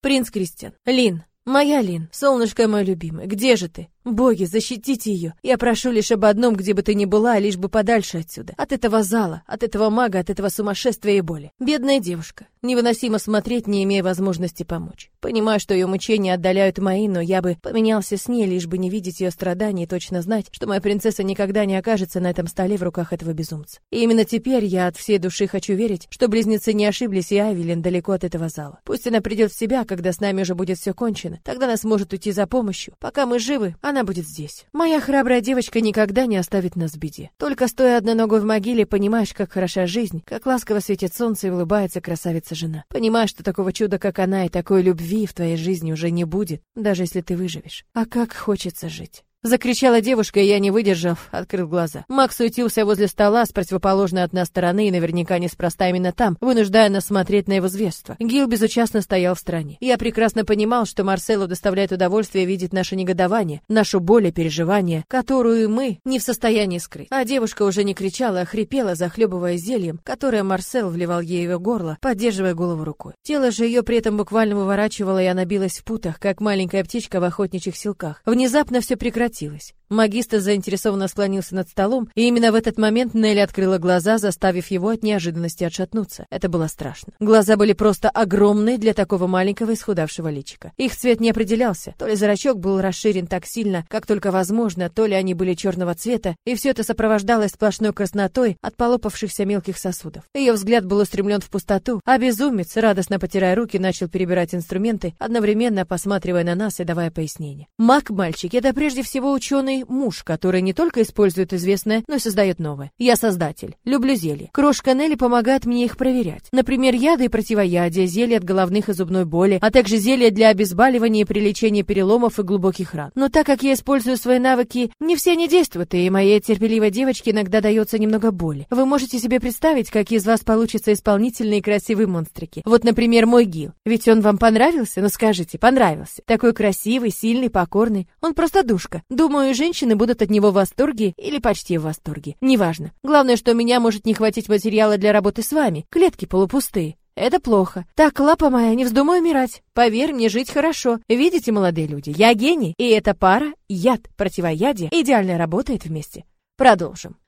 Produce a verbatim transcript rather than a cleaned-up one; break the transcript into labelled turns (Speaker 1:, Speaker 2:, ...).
Speaker 1: Принц Кристиан. Лин. Моя Лин, солнышко мое любимое, где же ты? Боги, защитите ее. Я прошу лишь об одном, где бы ты ни была, лишь бы подальше отсюда. От этого зала, от этого мага, от этого сумасшествия и боли. Бедная девушка. Невыносимо смотреть, не имея возможности помочь. Понимаю, что ее мучения отдаляют мои, но я бы поменялся с ней, лишь бы не видеть ее страданий и точно знать, что моя принцесса никогда не окажется на этом столе в руках этого безумца. И именно теперь я от всей души хочу верить, что близнецы не ошиблись, и Айвелин далеко от этого зала. Пусть она придет в себя, когда с нами уже будет все кончено. Тогда она сможет уйти за помощью. Пока мы живы, она будет здесь. Моя храбрая девочка никогда не оставит нас в беде. Только стоя одной ногой в могиле, понимаешь, как хороша жизнь, как ласково светит солнце и улыбается красавица-жена. Понимаешь, что такого чуда, как она, и такой любви в твоей жизни уже не будет, даже если ты выживешь. А как хочется жить. Закричала девушка, и я, не выдержав, открыл глаза. Макс суетился возле стола с противоположной от нас стороны и наверняка неспроста именно там, вынуждая нас смотреть на его зверство. Гил безучастно стоял в стороне. Я прекрасно понимал, что Марселу доставляет удовольствие видеть наше негодование, нашу боль и переживания, которую мы не в состоянии скрыть. А девушка уже не кричала, а хрипела, захлебываясь зельем, которое Марсел вливал ей в горло, поддерживая голову рукой. Тело же ее при этом буквально выворачивало, и она билась в путах, как маленькая птичка в охотничьих силках. Внезапно все прекратилось. Магистр заинтересованно склонился над столом, и именно в этот момент Нелли открыла глаза, заставив его от неожиданности отшатнуться. Это было страшно. Глаза были просто огромные для такого маленького исхудавшего личика. Их цвет не определялся. То ли зрачок был расширен так сильно, как только возможно, то ли они были черного цвета, и все это сопровождалось сплошной краснотой от полопавшихся мелких сосудов. Ее взгляд был устремлен в пустоту, а безумец, радостно потирая руки, начал перебирать инструменты, одновременно посматривая на нас и давая пояснения. Маг-мальчик — это прежде всего ученый муж, который не только использует известное, но и создает новое. Я создатель. Люблю зелья. Крошка Нелли помогает мне их проверять. Например, яды и противоядия, зелья от головных и зубной боли, а также зелья для обезболивания и при лечении переломов и глубоких ран. Но так как я использую свои навыки, не все они действуют, и моей терпеливой девочке иногда дается немного боли. Вы можете себе представить, какие из вас получатся исполнительные и красивые монстрики. Вот, например, мой Гил. Ведь он вам понравился? Ну скажите, понравился. Такой красивый, сильный, покорный. Он просто душка. Думаю, женщины будут от него в восторге или почти в восторге. Неважно. Главное, что у меня может не хватить материала для работы с вами. Клетки полупустые. Это плохо. Так, лапа моя, не вздумай умирать. Поверь мне, жить хорошо. Видите, молодые люди, я гений. И эта пара, яд, противоядие, идеально работает вместе. Продолжим.